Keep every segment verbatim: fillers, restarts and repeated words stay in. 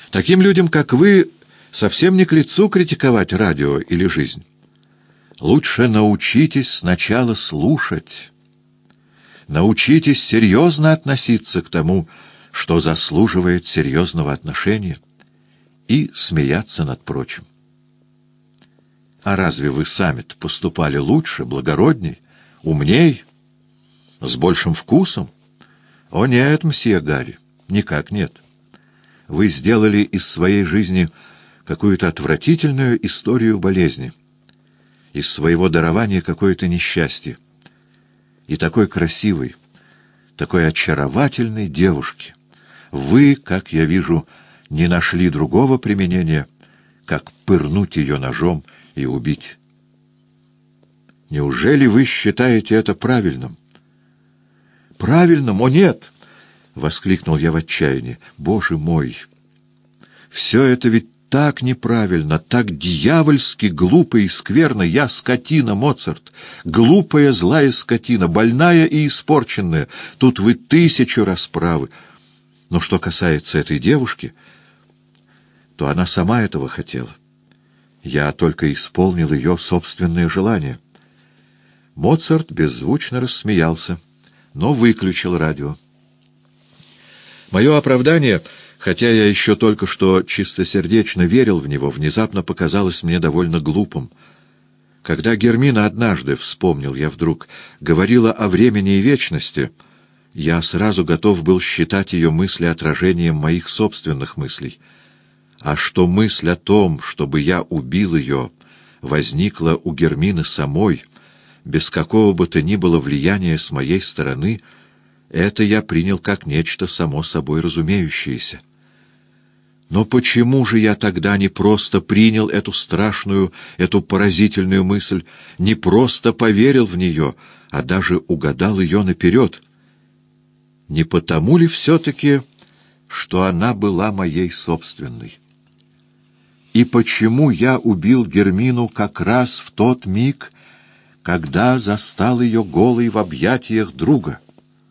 Таким людям, как вы, совсем не к лицу критиковать радио или жизнь. Лучше научитесь сначала слушать. Научитесь серьезно относиться к тому, что заслуживает серьезного отношения, и смеяться над прочим. А разве вы сами-то поступали лучше, благородней, умней, с большим вкусом? О нет, мсье Гарри, никак нет. Вы сделали из своей жизни какую-то отвратительную историю болезни, из своего дарования какое-то несчастье. И такой красивой, такой очаровательной девушки вы, как я вижу, не нашли другого применения, как пырнуть ее ножом и убить. Неужели вы считаете это правильным? Правильным? О, нет! — воскликнул я в отчаянии. Боже мой! Все это ведь так неправильно, так дьявольски глупо и скверно. Я скотина, Моцарт, глупая, злая скотина, больная и испорченная. Тут вы тысячу раз правы. Но что касается этой девушки, то она сама этого хотела. Я только исполнил ее собственное желание. Моцарт беззвучно рассмеялся, но выключил радио. Мое оправдание, хотя я еще только что чистосердечно верил в него, внезапно показалось мне довольно глупым. Когда Гермина однажды, вспомнил я вдруг, говорила о времени и вечности, я сразу готов был считать ее мысли отражением моих собственных мыслей. А что мысль о том, чтобы я убил ее, возникла у Гермины самой, без какого бы то ни было влияния с моей стороны, это я принял как нечто само собой разумеющееся. Но почему же я тогда не просто принял эту страшную, эту поразительную мысль, не просто поверил в нее, а даже угадал ее наперед? Не потому ли все-таки, что она была моей собственной? И почему я убил Гермину как раз в тот миг, когда застал ее голой в объятиях друга?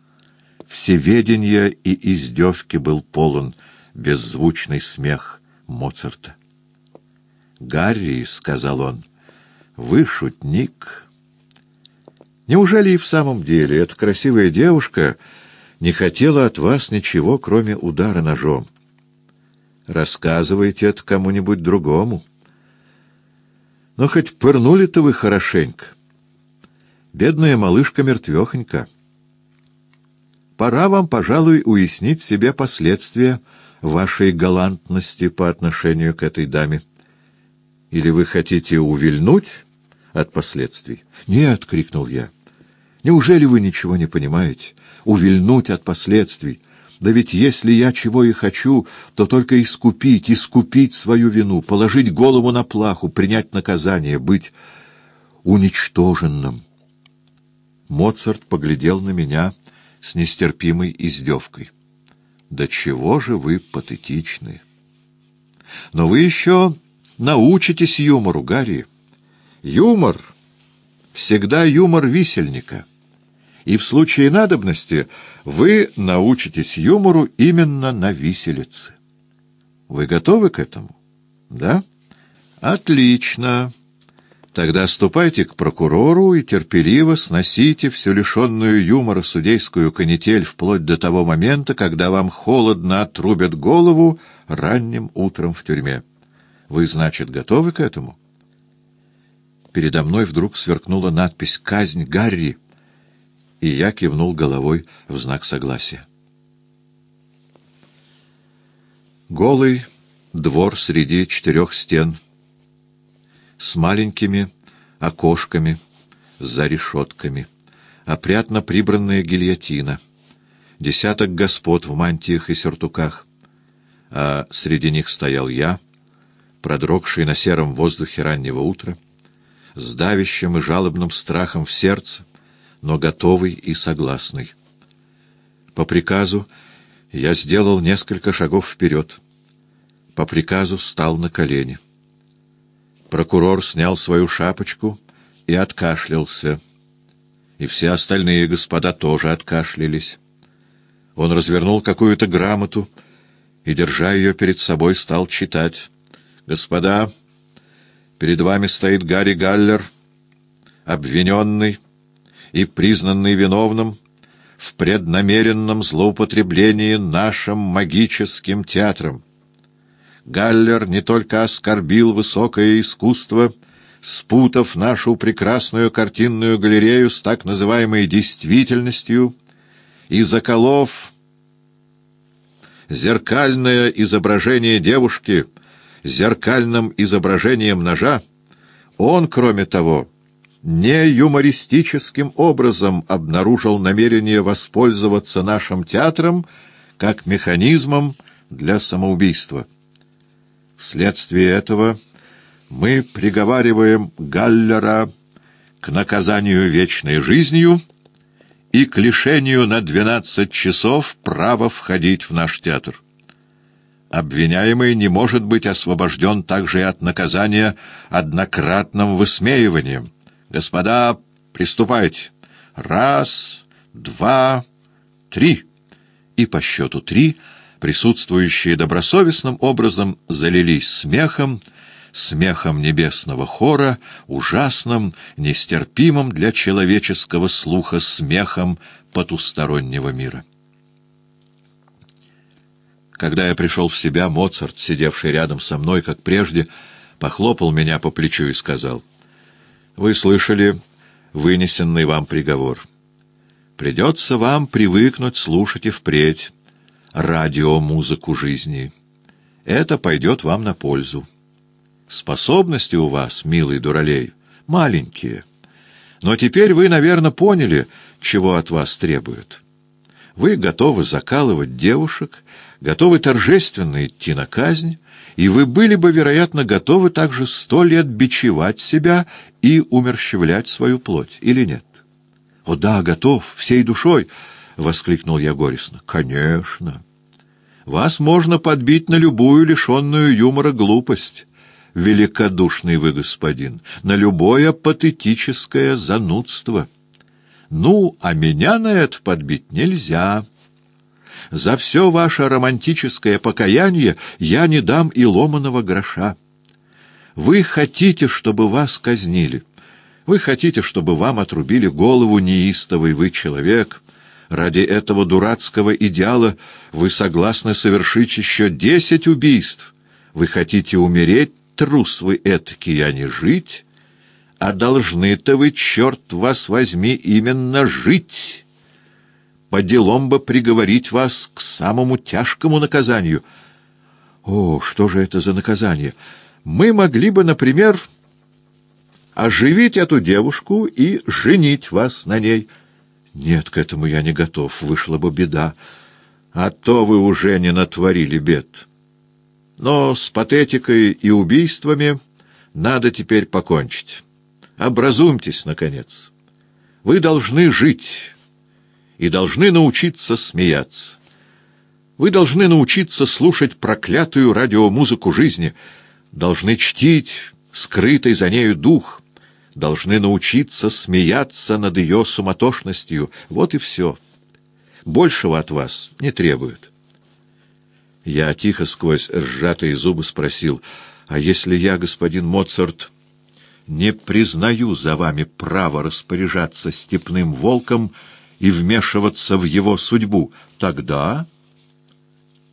Всеведения и издевки был полон беззвучный смех Моцарта. «Гарри», — сказал он, — «вы шутник. Неужели и в самом деле эта красивая девушка не хотела от вас ничего, кроме удара ножом? Рассказывайте это кому-нибудь другому. Но хоть пырнули-то вы хорошенько. Бедная малышка мертвехонька. Пора вам, пожалуй, уяснить себе последствия вашей галантности по отношению к этой даме. Или вы хотите увильнуть от последствий?» «Нет», — крикнул я. «Неужели вы ничего не понимаете? Увильнуть от последствий? Да ведь если я чего и хочу, то только искупить, искупить свою вину, положить голову на плаху, принять наказание, быть уничтоженным». Моцарт поглядел на меня с нестерпимой издевкой. «Да чего же вы патетичны! Но вы еще научитесь юмору, Гарри. Юмор всегда юмор висельника. И в случае надобности вы научитесь юмору именно на виселице. Вы готовы к этому? Да? Отлично. Тогда ступайте к прокурору и терпеливо сносите всю лишенную юмора судейскую канитель вплоть до того момента, когда вам холодно отрубят голову ранним утром в тюрьме. Вы, значит, готовы к этому?» Передо мной вдруг сверкнула надпись «Казнь Гарри», и я кивнул головой в знак согласия. Голый двор среди четырех стен, с маленькими окошками за решетками, опрятно прибранная гильотина, десяток господ в мантиях и сюртуках, а среди них стоял я, продрогший на сером воздухе раннего утра, с давящим и жалобным страхом в сердце, но готовый и согласный. По приказу я сделал несколько шагов вперед. По приказу стал на колени. Прокурор снял свою шапочку и откашлялся. И все остальные господа тоже откашлялись. Он развернул какую-то грамоту и, держа ее перед собой, стал читать. «Господа, перед вами стоит Гарри Галлер, обвиненный и признанный виновным в преднамеренном злоупотреблении нашим магическим театром. Галлер не только оскорбил высокое искусство, спутав нашу прекрасную картинную галерею с так называемой действительностью и заколов зеркальное изображение девушки зеркальным изображением ножа, он, кроме того, не юмористическим образом обнаружил намерение воспользоваться нашим театром как механизмом для самоубийства. Вследствие этого мы приговариваем Галлера к наказанию вечной жизнью и к лишению на двенадцать часов права входить в наш театр. Обвиняемый не может быть освобожден также и от наказания однократным высмеиванием. Господа, приступайте. Раз, два, три. И по счету три присутствующие добросовестным образом залились смехом, смехом небесного хора, ужасным, нестерпимым для человеческого слуха смехом потустороннего мира. Когда я пришел в себя, Моцарт, сидевший рядом со мной, как прежде, похлопал меня по плечу и сказал: «Вы слышали вынесенный вам приговор. Придется вам привыкнуть слушать и впредь радиомузыку жизни. Это пойдет вам на пользу. Способности у вас, милый дуралей, маленькие. Но теперь вы, наверное, поняли, чего от вас требуют. Вы готовы закалывать девушек, готовы торжественно идти на казнь, и вы были бы, вероятно, готовы также сто лет бичевать себя и умерщвлять свою плоть, или нет?» «О да, готов, всей душой!» — воскликнул я горестно. «Конечно! Вас можно подбить на любую лишенную юмора глупость, великодушный вы господин, на любое патетическое занудство. Ну, а меня на это подбить нельзя. За все ваше романтическое покаяние я не дам и ломаного гроша. Вы хотите, чтобы вас казнили. Вы хотите, чтобы вам отрубили голову, неистовый вы человек. Ради этого дурацкого идеала вы согласны совершить еще десять убийств. Вы хотите умереть, трус вы этакий, а не жить. А должны-то вы, черт вас возьми, именно жить. По делам бы приговорить вас к самому тяжкому наказанию». «О, что же это за наказание? Мы могли бы, например, оживить эту девушку и женить вас на ней». «Нет, к этому я не готов, вышла бы беда. А то вы уже не натворили бед. Но с патетикой и убийствами надо теперь покончить. Образумьтесь, наконец. Вы должны жить и должны научиться смеяться. Вы должны научиться слушать проклятую радиомузыку жизни, должны чтить скрытый за нею дух, должны научиться смеяться над ее суматошностью. Вот и все. Большего от вас не требуют». Я тихо сквозь сжатые зубы спросил: «А если я, господин Моцарт, не признаю за вами право распоряжаться степным волком и вмешиваться в его судьбу, тогда...»